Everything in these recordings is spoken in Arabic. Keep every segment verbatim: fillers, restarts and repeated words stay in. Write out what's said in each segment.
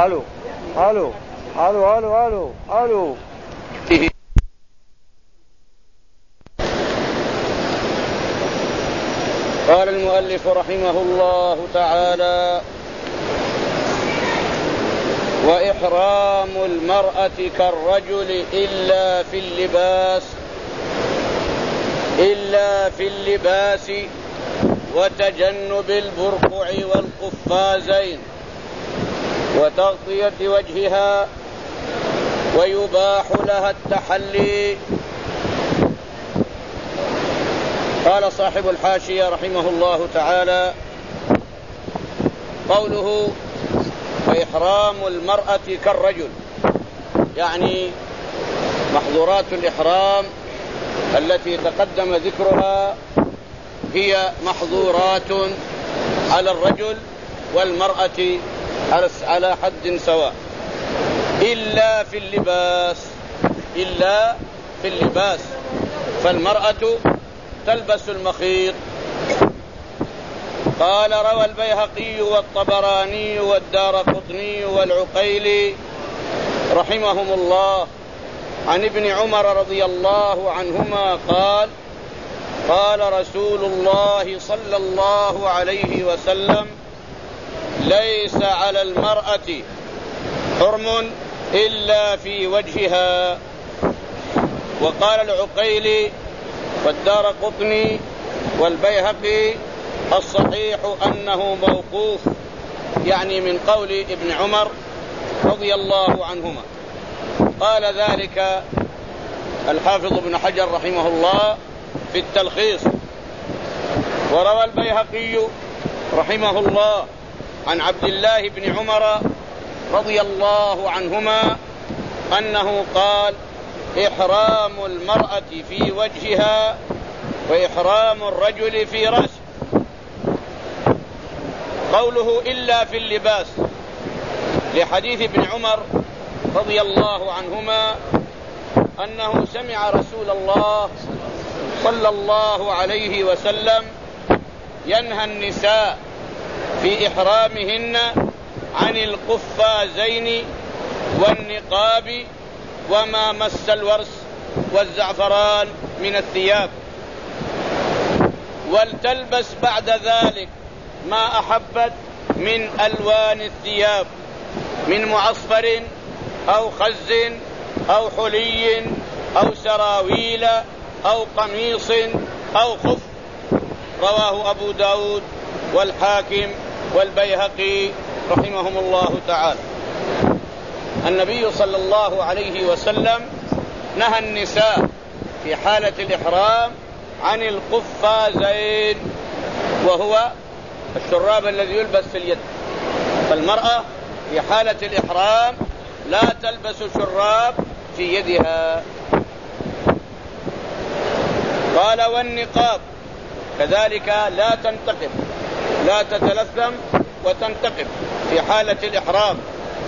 الو الو الو الو الو الو قال المؤلف رحمه الله تعالى: وإحرام المرأة كالرجل إلا في اللباس إلا في اللباس وتجنب البرقع والقفازين وتغطية وجهها، ويباح لها التحلي. قال صاحب الحاشية رحمه الله تعالى: قوله وإحرام المرأة كالرجل، يعني محظورات الإحرام التي تقدم ذكرها هي محظورات على الرجل والمرأة على حد سواء، إلا في اللباس إلا في اللباس فالمرأة تلبس المخيط. قال: روى البيهقي والطبراني والدارقطني والعقيلي رحمهم الله عن ابن عمر رضي الله عنهما قال: قال رسول الله صلى الله عليه وسلم: ليس على المرأة حرم إلا في وجهها. وقال العقيلي والدارقطني والبيهقي: الصحيح أنه موقوف، يعني من قول ابن عمر رضي الله عنهما. قال ذلك الحافظ ابن حجر رحمه الله في التلخيص. وروى البيهقي رحمه الله عن عبد الله بن عمر رضي الله عنهما أنه قال: إحرام المرأة في وجهها وإحرام الرجل في رأسه. قوله إلا في اللباس لحديث ابن عمر رضي الله عنهما أنه سمع رسول الله صلى الله عليه وسلم ينهى النساء في إحرامهن عن القفازين والنقاب وما مس الورس والزعفران من الثياب، ولتلبس بعد ذلك ما أحبت من ألوان الثياب من معصفر أو خز أو حلي أو سراويل أو قميص أو خف. رواه أبو داود والحاكم والبيهقي رحمهم الله تعالى. النبي صلى الله عليه وسلم نهى النساء في حالة الإحرام عن القفازين، وهو الشراب الذي يلبس في اليد. فالمرأة في حالة الإحرام لا تلبس شراب في يدها. قال: والنقاب كذلك لا تنتقب، لا تتلثم وتنتقب في حالة الإحرام.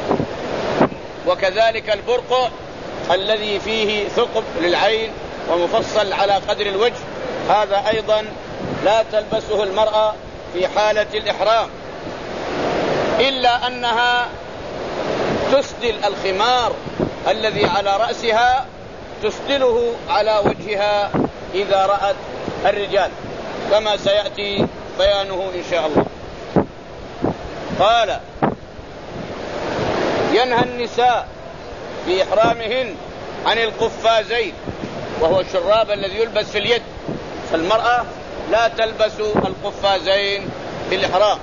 وكذلك البرقع الذي فيه ثقب للعين ومفصل على قدر الوجه، هذا أيضا لا تلبسه المرأة في حالة الإحرام، إلا أنها تسدل الخمار الذي على رأسها، تسدله على وجهها إذا رأت الرجال، كما سيأتي بيانه إن شاء الله. قال: ينهى النساء في إحرامهن عن القفازين، وهو الشراب الذي يلبس في اليد. فالمرأة لا تلبس القفازين في الإحرام.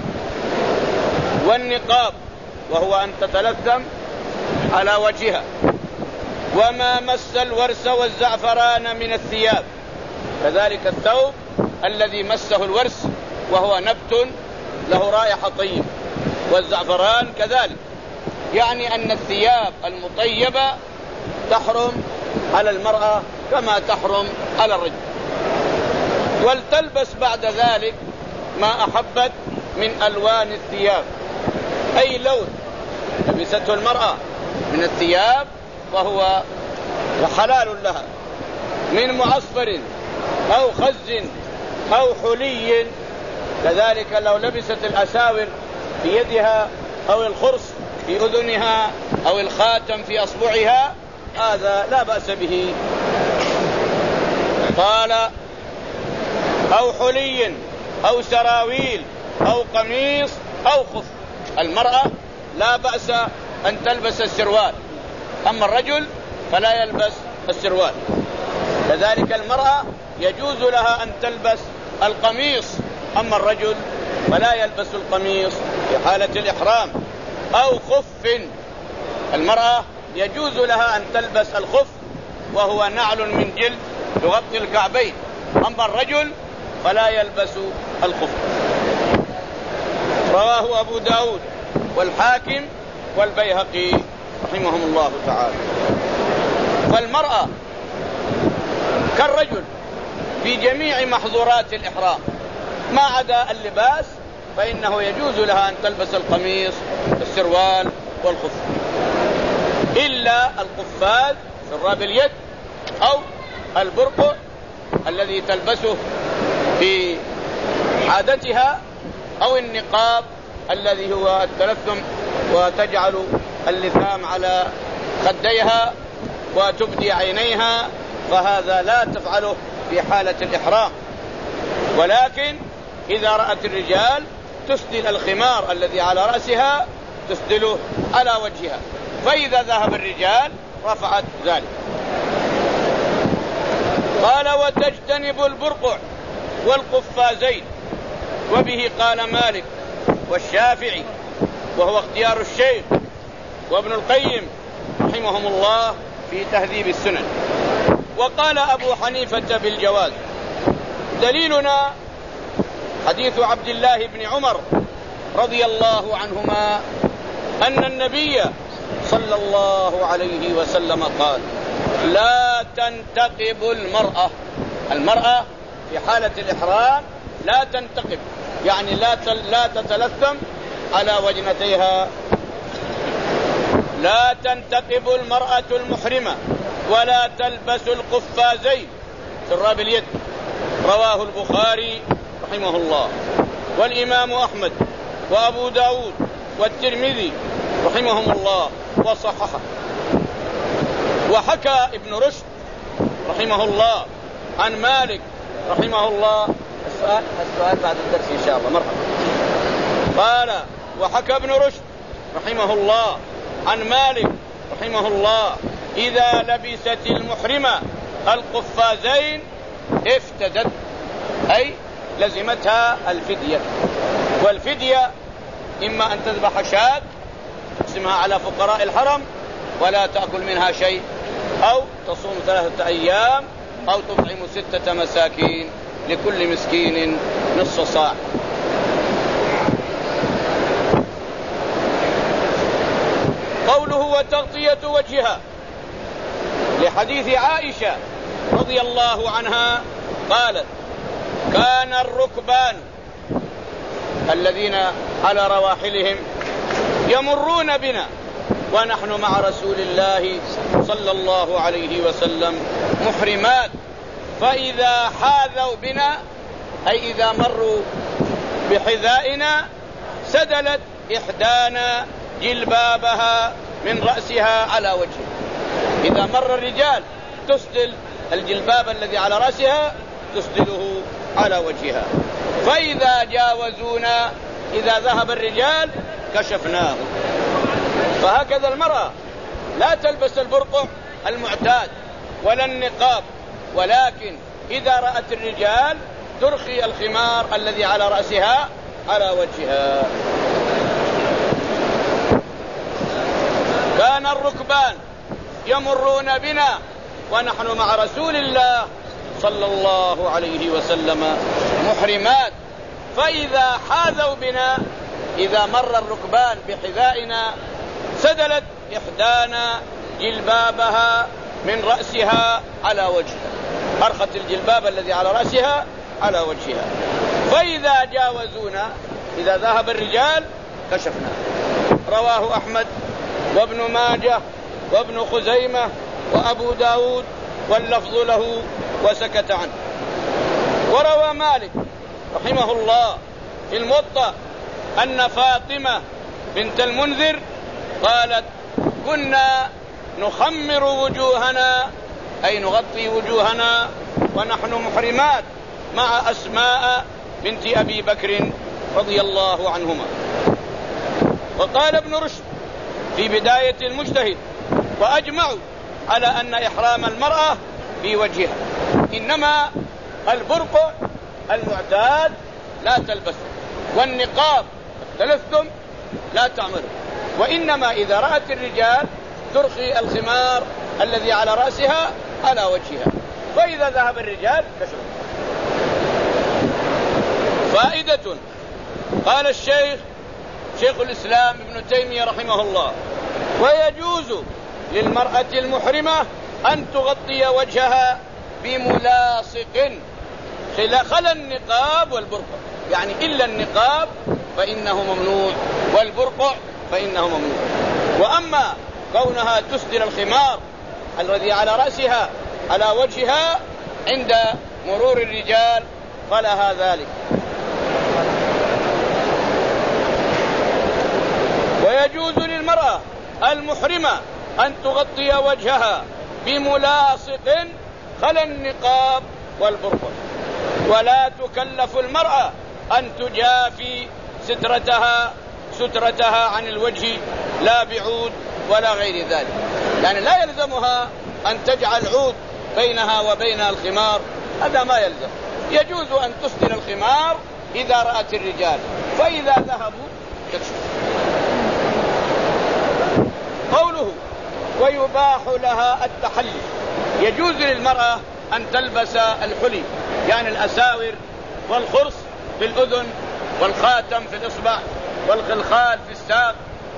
والنقاب وهو أن تتلثم على وجهها. وما مس الورس والزعفران من الثياب، كذلك الثوب الذي مسه الورس وهو نبت له رائحة طيبة، والزعفران كذلك. يعني أن الثياب المطيبة تحرم على المرأة كما تحرم على الرجل. ولتلبس بعد ذلك ما أحبت من ألوان الثياب، أي لون لبسته المرأة من الثياب وهو حلال لها، من معصفر أو خز أو حلي. كذلك لو لبست الأساور في يدها أو الخرص في أذنها أو الخاتم في أصبعها هذا لا بأس به. قال أو حلي أو سراويل أو قميص أو خف. المرأة لا بأس أن تلبس السروال، أما الرجل فلا يلبس السروال. كذلك المرأة يجوز لها أن تلبس القميص، أما الرجل فلا يلبس القميص في حالة الإحرام. أو خف، المرأة يجوز لها أن تلبس الخف وهو نعل من جلد يغطي الكعبين، أما الرجل فلا يلبس الخف. رواه أبو داود والحاكم والبيهقي رحمهم الله تعالى. فالمرأة كالرجل في جميع محظورات الإحرام ما عدا اللباس، فإنه يجوز لها أن تلبس القميص السروال والخف، إلا القفاز شراب اليد أو البرقع الذي تلبسه في عادتها، أو النقاب الذي هو التلثم وتجعل اللثام على خديها وتبدي عينيها، فهذا لا تفعله في حالة الإحرام. ولكن إذا رأت الرجال تسدل الخمار الذي على رأسها تسدله على وجهها، فإذا ذهب الرجال رفعت ذلك. قال وتجتنب البرقع والقفازين، وبه قال مالك والشافعي، وهو اختيار الشيخ وابن القيم رحمهم الله في تهذيب السنن. وقال أبو حنيفة بالجواز. دليلنا حديث عبد الله بن عمر رضي الله عنهما أن النبي صلى الله عليه وسلم قال لا تنتقب المرأة. المرأة في حالة الإحرام لا تنتقب، يعني لا لا تتلثم على وجنتيها. لا تنتقب المرأة المحرمة ولا تلبس القفازين شراب اليد. رواه البخاري رحمه الله والإمام أحمد وأبو داود والترمذي رحمهم الله وصححه. وحكى ابن رشد رحمه الله عن مالك رحمه الله. السؤال السؤال بعد الدرس إن شاء الله. مرحبا. قال وحكى ابن رشد رحمه الله عن مالك رحمه الله إذا لبست المحرمة القفازين افتدت، أي لزمتها الفدية. والفدية إما أن تذبح شاة تقسمها على فقراء الحرم ولا تأكل منها شيء، أو تصوم ثلاثة أيام، أو تطعم ستة مساكين لكل مسكين نصف صاع. قوله وتغطية وجهها لحديث عائشة رضي الله عنها قالت كان الركبان الذين على رواحلهم يمرون بنا ونحن مع رسول الله صلى الله عليه وسلم محرمات، فإذا حاذوا بنا أي إذا مروا بحذائنا سدلت إحدانا جلبابها من رأسها على وجهها. إذا مر الرجال تسدل الجلباب الذي على رأسها تسدله على وجهها، فإذا جاوزونا إذا ذهب الرجال كشفناه. فهكذا المرأة لا تلبس البرقع المعتاد ولا النقاب، ولكن إذا رأت الرجال ترخي الخمار الذي على رأسها على وجهها. كان الركبان يمرون بنا ونحن مع رسول الله صلى الله عليه وسلم محرمات، فإذا حاذوا بنا إذا مر الركبان بحذائنا سدلت إحدانا جلبابها من رأسها على وجهها، أرخت الجلباب الذي على رأسها على وجهها، فإذا جاوزونا إذا ذهب الرجال كشفنا. رواه أحمد وابن ماجه وابن خزيمة وأبو داود واللفظ له وسكت عنه. وروى مالك رحمه الله في الموطأ أن فاطمة بنت المنذر قالت كنا نخمر وجوهنا أي نغطي وجوهنا ونحن محرمات مع أسماء بنت أبي بكر رضي الله عنهما. وقال ابن رشد في بداية المجتهد وأجمعوا على أن إحرام المرأة في وجهها، إنما البرقع المعتاد لا تلبسه، والنقاب اختلفتم لا تعمله، وإنما إذا رأت الرجال ترخي الخمار الذي على رأسها على وجهها، وإذا ذهب الرجال كشف. فائدة. قال الشيخ شيخ الإسلام ابن تيمية رحمه الله: ويجوز للمرأة المحرمة أن تغطي وجهها بملاصق خلا النقاب والبرقع، يعني إلا النقاب فإنه ممنوع والبرقع فإنه ممنوع. وأما كونها تسدل الخمار الذي على رأسها على وجهها عند مرور الرجال فلها ذلك. ويجوز للمرأة المحرمة أن تغطي وجهها بملاصق خلا النقاب والبرقع، ولا تكلف المرأة أن تجافي سترتها سترتها عن الوجه لا بعود ولا غير ذلك، يعني لا يلزمها أن تجعل عود بينها وبين الخمار، هذا ما يلزم. يجوز أن تسدل الخمار إذا رأت الرجال، فإذا ذهبوا تكشف. قوله ويباح لها التحلي، يجوز للمرأة أن تلبس الحلي، يعني الأساور والخرص في الأذن والخاتم في الإصبع والخلخال في الساق،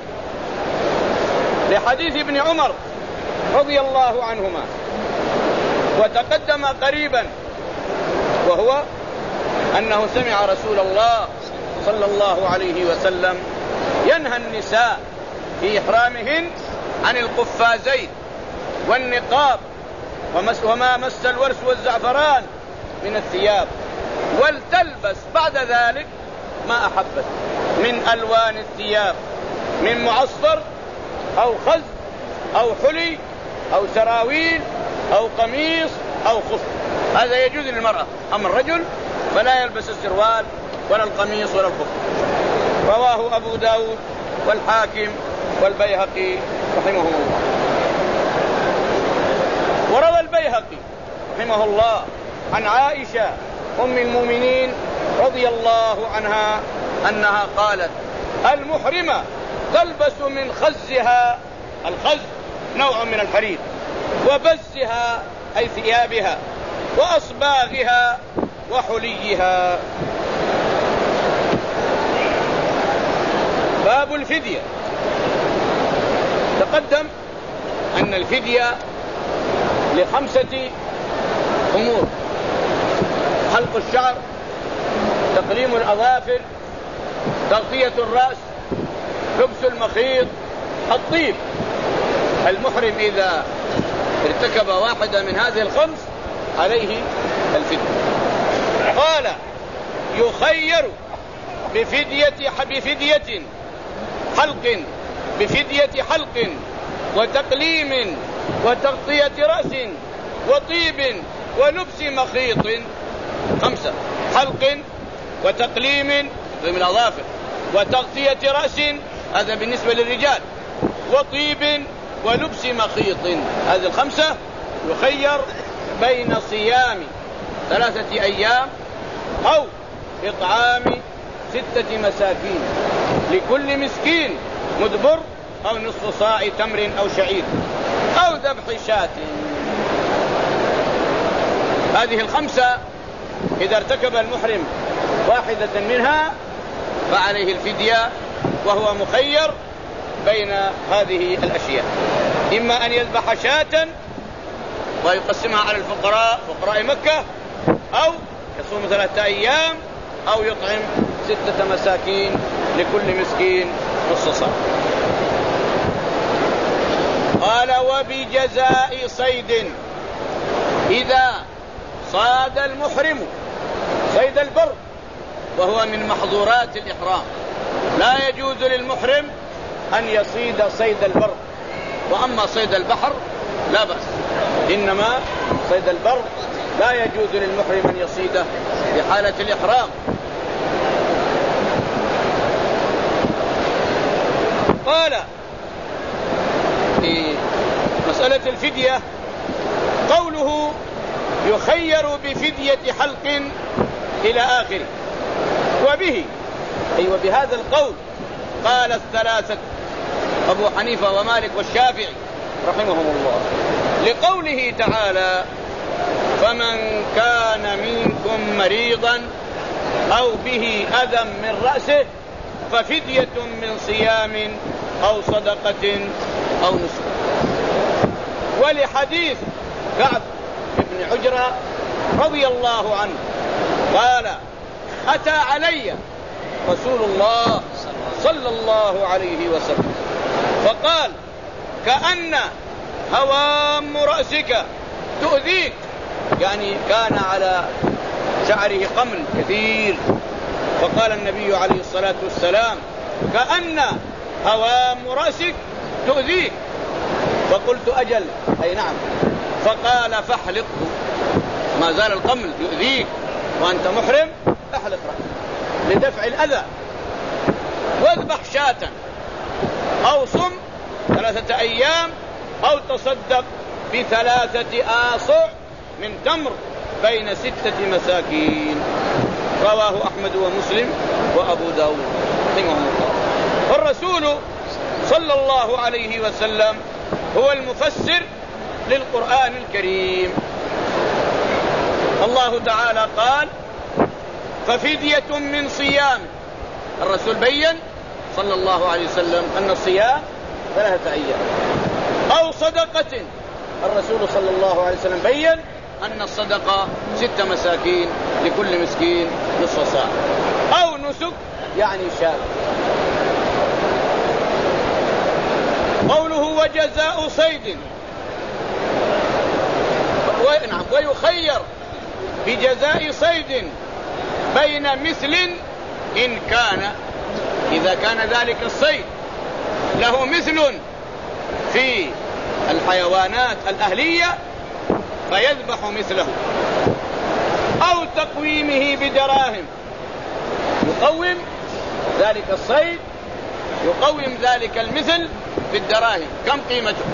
لحديث ابن عمر رضي الله عنهما. وتقدم قريبا وهو أنه سمع رسول الله صلى الله عليه وسلم ينهى النساء في إحرامهن عن القفازين والنقاب وما مس الورس والزعفران من الثياب، ولتلبس بعد ذلك ما أحبت من ألوان الثياب، من معصفر أو خز أو حلي أو سراويل أو قميص أو خف، هذا يجوز للمرأة. أما الرجل فلا يلبس السروال ولا القميص ولا الخف. رواه أبو داود والحاكم والبيهقي رحمه الله. وروى البيهقي رحمه الله عن عائشة أم المؤمنين رضي الله عنها أنها قالت: المحرمة تلبس من خزها، الخز نوع من الحرير، وبزها أي ثيابها، وأصباغها وحليها. باب الفدية. تقدم أن الفدية لخمسة أمور: حلق الشعر، تقليم الأظافر، تغطية الرأس، لبس المخيط، الطيب. المحرم إذا ارتكب واحدة من هذه الخمس عليه الفدية. قال: يخير بفدية بفدية حلق بفدية حلق وتقليم وتغطية رأس وطيب ولبس مخيط. خمسة: حلق وتقليم من الأظافر وتغطية رأس، هذا بالنسبة للرجال، وطيب ولبس مخيط. هذه الخمسة يخير بين صيام ثلاثة أيام أو إطعام ستة مساكين لكل مسكين مدبر، أو نصف صاع تمر أو شعير، أو ذبح شاة. هذه الخمسة إذا ارتكب المحرم واحدة منها فعليه الفدية، وهو مخير بين هذه الأشياء: إما أن يذبح شاة ويقسمها على الفقراء فقراء مكة، أو يصوم ثلاثة أيام، أو يطعم ستة مساكين لكل مسكين نصف صاع. قال: وبجزاء صيد، إذا صاد المحرم صيد البر وهو من محظورات الإحرام، لا يجوز للمحرم أن يصيد صيد البر، وأما صيد البحر لا بأس، إنما صيد البر لا يجوز للمحرم أن يصيده في حالة الإحرام. قال في مسألة الفدية قوله يخير بفدية حلق إلى آخره، وبه أي أيوة وبهذا القول قال الثلاثة أبو حنيفة ومالك والشافعي رحمهم الله، لقوله تعالى فمن كان منكم مريضا أو به أذى من رأسه ففدية من صيام أو صدقة أو نسك. ولحديث كعب بن عجرة رضي الله عنه قال أتى علي رسول الله صلى الله عليه وسلم فقال كأن هوام رأسك تؤذيك، يعني كان على شعره قمل كثير، فقال النبي عليه الصلاة والسلام كأن هوام رأسك تؤذيك، فقلت أجل أي نعم، فقال فاحلقه، ما زال القمل يؤذيك وأنت محرم احلق رأسك لدفع الأذى، واذبح شاة أو صم ثلاثة أيام أو تصدق بثلاثة آصع من تمر بين ستة مساكين. رواه أحمد ومسلم وأبو داود رحمهم الله. والرسول صلى الله عليه وسلم هو المفسر للقرآن الكريم. الله تعالى قال ففدية من صيام، الرسول بيّن صلى الله عليه وسلم أن الصيام ثلاثة أيام، أو صدقة، الرسول صلى الله عليه وسلم بيّن أن الصدقة ست مساكين لكل مسكين نصف صاع، أو نسك يعني شاة. قوله وجزاء صيد، نعم، ويخير بجزاء صيد بين مثل إن كان، إذا كان ذلك الصيد له مثل في الحيوانات الأهلية فيذبح مثله، أو تقويمه بدراهم، يقوم ذلك الصيد، يقوم ذلك المثل بالدراهم، كم قيمته؟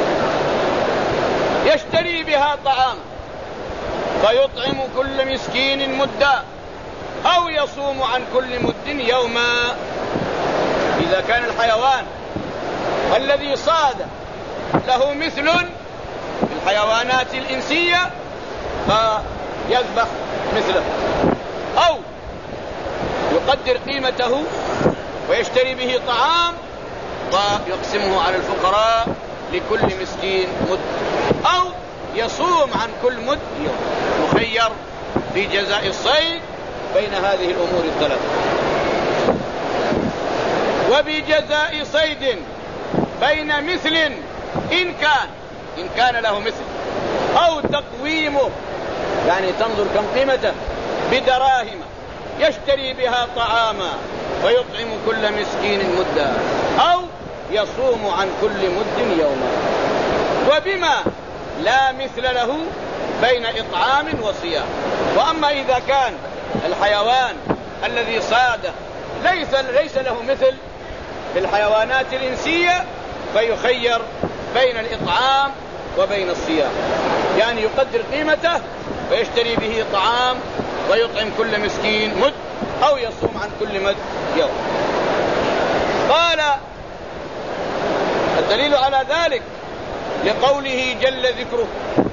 يشتري بها طعام فيطعم كل مسكين مدا أو يصوم عن كل مد يوما. إذا كان الحيوان الذي صاد له مثل في الحيوانات الإنسية فيذبح مثله، أو يقدر قيمته ويشتري به طعام ويقسمه على الفقراء لكل مسكين مد، أو يصوم عن كل مد يوم. يخير في جزاء الصيد بين هذه الأمور الثلاثة. وبجزاء صيد بين مثل إن كان، إن كان له مثل، أو تقويمه يعني تنظر كم قيمته بدراهم يشتري بها طعاما ويطعم كل مسكين مدا، أو يصوم عن كل مد يوما. وبما لا مثل له بين إطعام وصيام. وأما إذا كان الحيوان الذي صاده ليس, ليس له مثل في الحيوانات الإنسية فيخير بين الإطعام وبين الصيام، يعني يقدر قيمته ويشتري به طعام ويطعم كل مسكين مد، أو يصوم عن كل مد يوم. قال الدليل على ذلك لقوله جل ذكره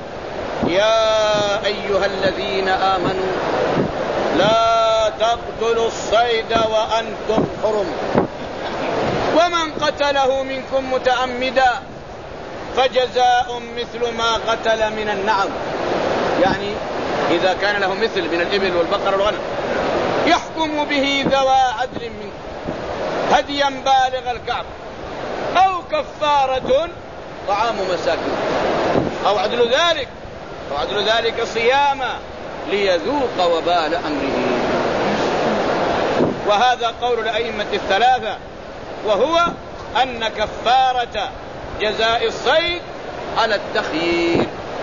يا أيها الذين آمنوا لا تقتلوا الصيد وأنتم حرم ومن قتله منكم متعمدا فجزاء مثل ما قتل من النعم، يعني إذا كان له مثل من الإبل والبقر والغنم يحكم به ذوى عدل منكم هديا بالغ الكعب أو كفارة طعام مساكين أو عدل ذلك أو عدل ذلك صياما ليذوق وبال أمره. وهذا قول الأئمة الثلاثة، وهو أن كفارة جزاء الصيد على التخيير،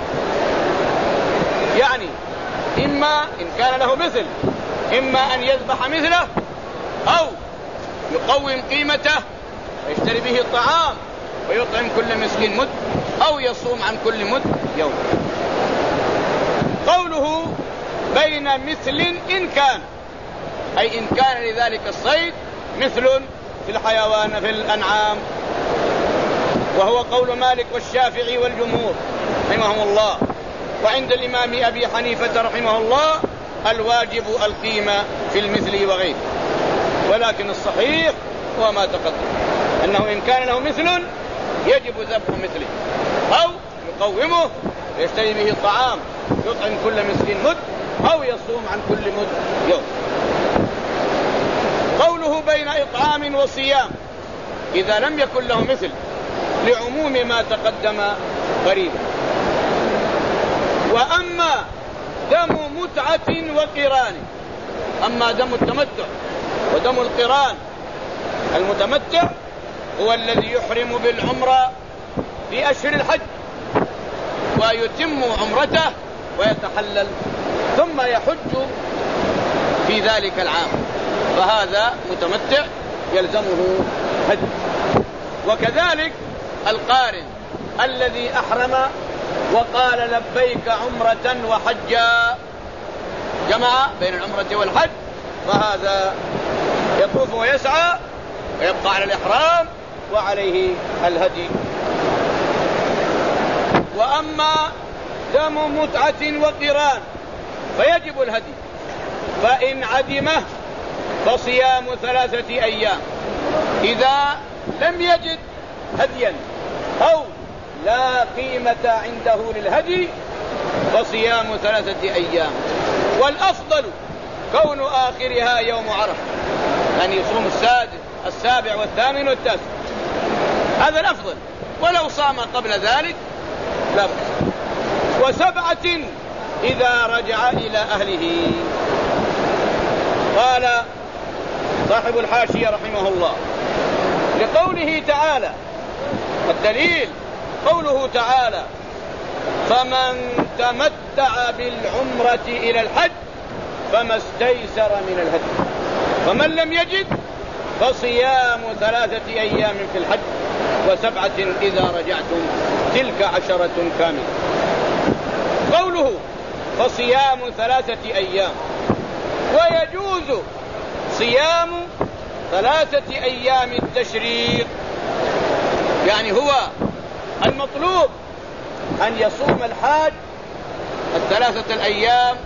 يعني إما إن كان له مثل إما أن يذبح مثله أو يقوم قيمته ويشتري به الطعام ويطعم كل مسكين مد أو يصوم عن كل مد يوم. قوله بين مثل إن كان، أي إن كان لذلك الصيد مثل في الحيوان في الأنعام، وهو قول مالك والشافعي والجمهور رحمهم الله. وعند الإمام أبي حنيفة رحمه الله الواجب القيمة في المثل وغيره، ولكن الصحيح هو ما تقدم أنه إن كان له مثل يجب ذبح مثله أو يقومه ويشتري به الطعام يطعم كل مسكين مد أو يصوم عن كل مد يوم. قوله بين إطعام وصيام إذا لم يكن له مثل لعموم ما تقدم قريبا. وأما دم متعة وقران، أما دم التمتع ودم القران، المتمتع هو الذي يحرم بالعمرة في أشهر الحج ويتم عمرته ويتحلل ثم يحج في ذلك العام، فهذا متمتع يلزمه حج. وكذلك القارن الذي أحرم وقال لبيك عمرة وحجا، جمع بين العمرة والحج، فهذا يطوف ويسعى ويبقى على الإحرام وعليه الهدي. وأما دم متعة وقران فيجب الهدي، فإن عدمه فصيام ثلاثة أيام إذا لم يجد هديا أو لا قيمة عنده للهدي فصيام ثلاثة أيام. والأفضل كون آخرها يوم عرفة، يعني يصوم السادس السابع والثامن والتاسع، هذا الأفضل، ولو صام قبل ذلك لا بأس. وسبعة إذا رجع إلى أهله. قال صاحب الحاشية رحمه الله لقوله تعالى، الدليل قوله تعالى فمن تمتع بالعمرة إلى الحج فما استيسر من الهدي، فمن لم يجد فصيام ثلاثة أيام في الحج وسبعة إذا رجعتم تلك عشرة كاملة. قوله فصيام ثلاثة أيام، ويجوز صيام ثلاثة أيام التشريق، يعني هو المطلوب أن يصوم الحاج الثلاثة الأيام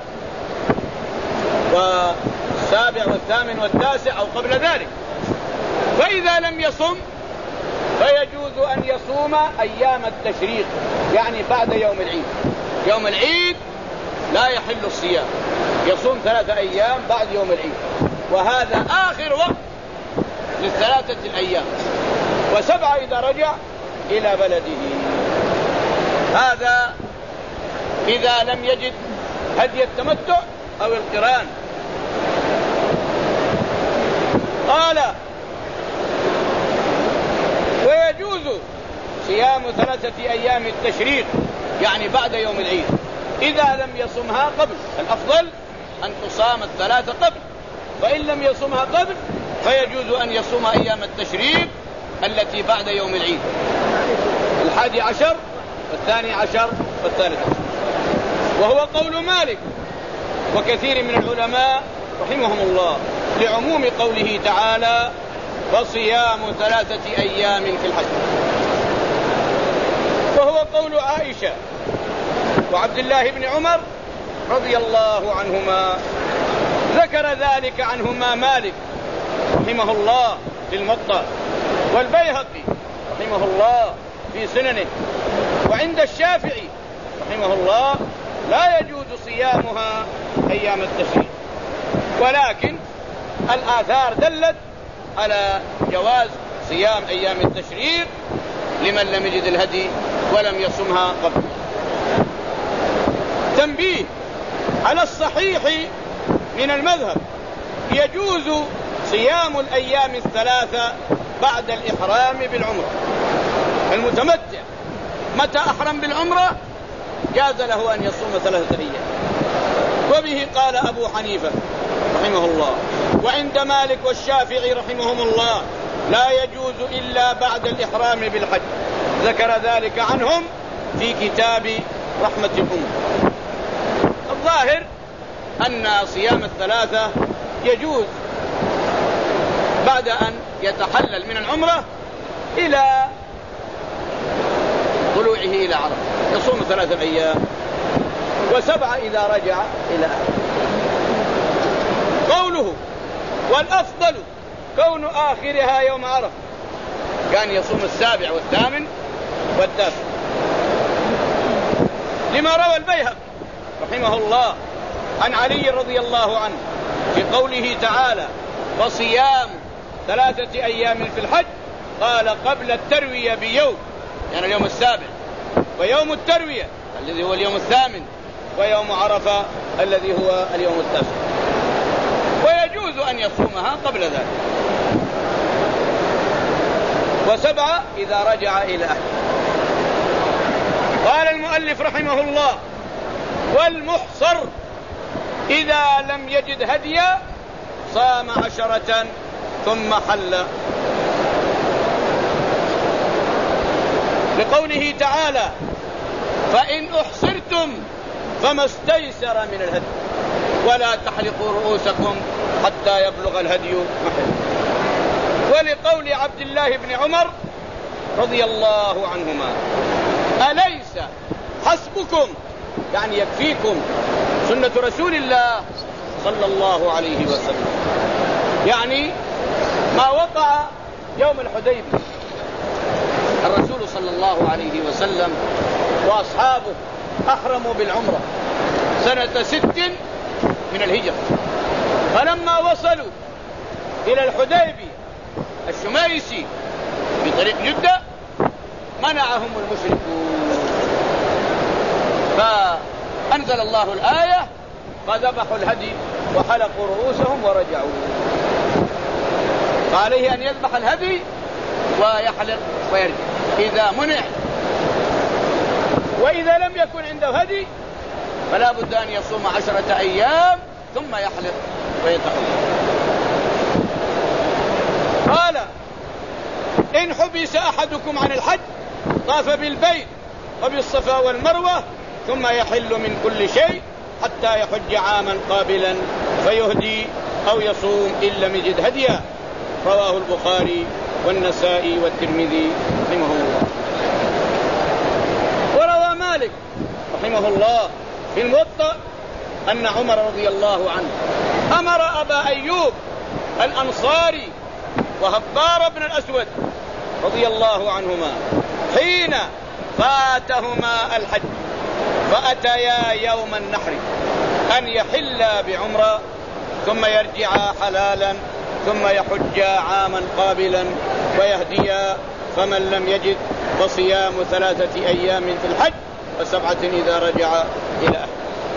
والسابع والثامن والتاسع أو قبل ذلك، فإذا لم يصم فيجوز أن يصوم أيام التشريق، يعني بعد يوم العيد. يوم العيد لا يحل الصيام، يصوم ثلاثة أيام بعد يوم العيد، وهذا آخر وقت للثلاثة الأيام، وسبعة إذا رجع إلى بلده. هذا إذا لم يجد هدي التمتع أو القران. قال ويجوز صيام ثلاثة أيام التشريق، يعني بعد يوم العيد، إذا لم يصمها قبل. الأفضل أن تصام الثلاثة قبل، فإن لم يصمها قبل فيجوز أن يصوم أيام التشريق التي بعد يوم العيد، الحادي عشر والثاني عشر والثالث عشر، وهو قول مالك وكثير من العلماء رحمهم الله لعموم قوله تعالى فصيام ثلاثة أيام في الحج. وهو قول عائشة وعبد الله بن عمر رضي الله عنهما، ذكر ذلك عنهما مالك رحمه الله في الموطأ، والبيهقي رحمه الله في سننه، وعند الشافعي رحمه الله لا يجوز صيامها أيام التشريق، ولكن الآثار دلت على جواز صيام أيام التشريق لمن لم يجد الهدي ولم يصمها قبل. تنبيه على الصحيح من المذهب، يجوز صيام الأيام الثلاثة بعد الإحرام بالعمرة. المتمتع متى أحرم بالعمرة جاز له أن يصوم ثلاثة أيام، وبه قال أبو حنيفة رحمه الله، وعند مالك والشافعي رحمهم الله لا يجوز إلا بعد الإحرام بالحج. ذكر ذلك عنهم في كتاب رحمة الأمة. الظاهر أن صيام الثلاثة يجوز بعد أن يتحلل من العمرة إلى طلوعه إلى عرفة، يصوم ثلاثة أيام وسبعة إذا رجع إلى أهله. قوله والأفضل كون آخرها يوم عرفة، كان يصوم السابع والثامن والتاسع، لما روى البيهقي رحمه الله عن علي رضي الله عنه في قوله تعالى وصيام ثلاثة أيام في الحج، قال قبل التروية بيوم، يعني اليوم السابع، ويوم التروية الذي هو اليوم الثامن، ويوم عرفة الذي هو اليوم التاسع، ويجوز أن يصومها قبل ذلك. وسبعة إذا رجع إلى أهله. قال المؤلف رحمه الله والمحصر إذا لم يجد هديا صام عشرة ثم حل، لقوله تعالى فإن أحصرتم فما استيسر من الهدي ولا تحلقوا رؤوسكم حتى يبلغ الهدي محله. ولقول عبد الله بن عمر رضي الله عنهما أليس حسبكم، يعني يكفيكم سنة رسول الله صلى الله عليه وسلم، يعني ما وقع يوم الحديبية. الرسول صلى الله عليه وسلم وأصحابه أحرموا بالعمرة سنة ست من الهجرة، فلما وصلوا إلى الحديبية الشميسي في طريق جدة منعهم المشركون، فأنزل الله الآية فذبحوا الهدي وحلقوا رؤوسهم ورجعوا. فعليه أن يذبح الهدي ويحلق ويرجع إذا منع، وإذا لم يكن عنده هدي فلا بد أن يصوم عشرة أيام ثم يحلق ويتحلل. قال إن حبس أحدكم عن الحج طاف بالبيت وبالصفا والمروة ثم يحل من كل شيء حتى يحج عاما قابلا فيهدي أو يصوم إن لم يجد هديا. رواه البخاري والنسائي والترمذي رحمه الله. وروى مالك رحمه الله في الموطأ أن عمر رضي الله عنه أمر أبا أيوب الأنصاري وهبار بن الأسود رضي الله عنهما حين فاتهما الحج فأتيا يوم النحر أن يحلا بعمرة ثم يرجعا حلالا ثم يحجا عاما قابلا ويهديا، فمن لم يجد فصيام ثلاثة أيام في الحج وسبعة إذا رجع إلى أهله.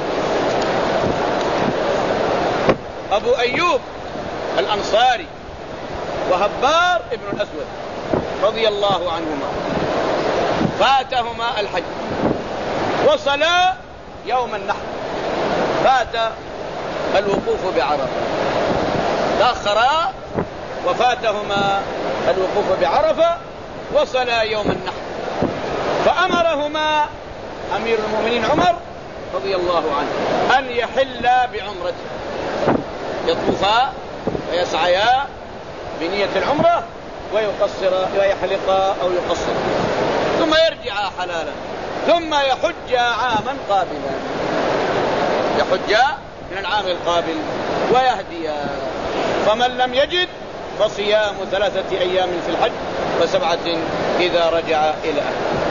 أبو أيوب الأنصاري وهبار ابن الأسود رضي الله عنهما فاتهما الحج، وصلا يوم النحر، فات الوقوف بعرفة، تأخرا وفاتهما الوقوف بعرفة، وصلا يوم النحر، فأمرهما أمير المؤمنين عمر رضي الله عنه أن يحلا بعمرته، يطوفا ويسعيا بنية العمرة ويقصر ويحلقا أو يقصر ثم يرجعا حلالا ثم يحجا عاما قابلا، يحجا من العام القابل ويهديا. فمن لم يجد فصيام ثلاثة أيام في الحج وسبعة إذا رجع إلى أهله.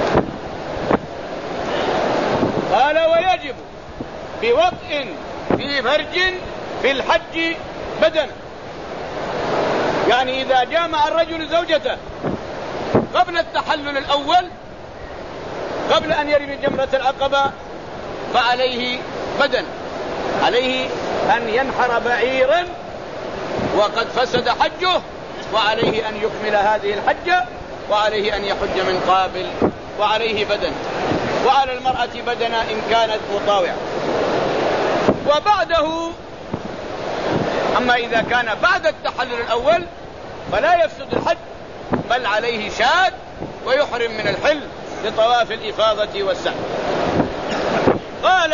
قال ويجب بوطء في فرج في الحج بدنا، يعني إذا جامع الرجل زوجته قبل التحلل الأول قبل أن يرمي جمرة العقبة فعليه بدن، عليه أن ينحر بعيرا وقد فسد حجه وعليه أن يكمل هذه الحجة، وعليه أن يحج من قابل، وعليه بدن، وعلى المرأة بدنة إن كانت مطاوعة. وبعده، أما إذا كان بعد التحلل الأول فلا يفسد الحج، بل عليه شاة ويحرم من الحل لطواف الإفاضة والسعي. قال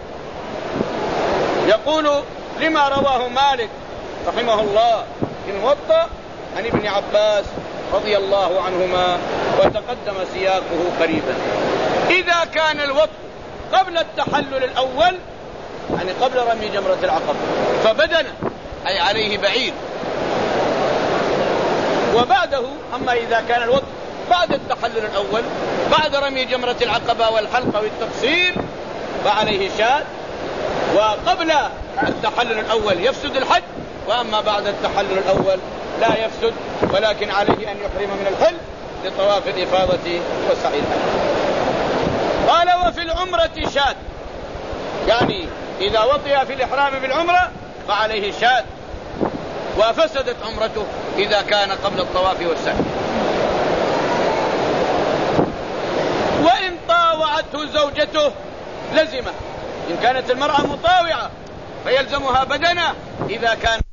يقول لما رواه مالك رحمه الله في الموطأ عن ابن عباس رضي الله عنهما، وتقدم سياقه قريبا. إذا كان الوطء قبل التحلل الأول، يعني قبل رمي جمرة العقبة، فبدنه أي عليه بعير. وبعده، أما إذا كان الوطء بعد التحلل الأول بعد رمي جمرة العقبة والحلقة والتقصير فعليه شاة. وقبل التحلل الأول يفسد الحج، وأما بعد التحلل الأول لا يفسد، ولكن عليه أن يحرم من الحل لطواف الإفاضة وسعي الحج. قال وفي العمرة شاة، يعني إذا وطئ في الإحرام بالعمرة فعليه شاة، وفسدت عمرته إذا كان قبل الطواف والسعي. وإن طاوعته زوجته لزمه، إن كانت المرأة مطاوعة فيلزمها بدنه إذا كان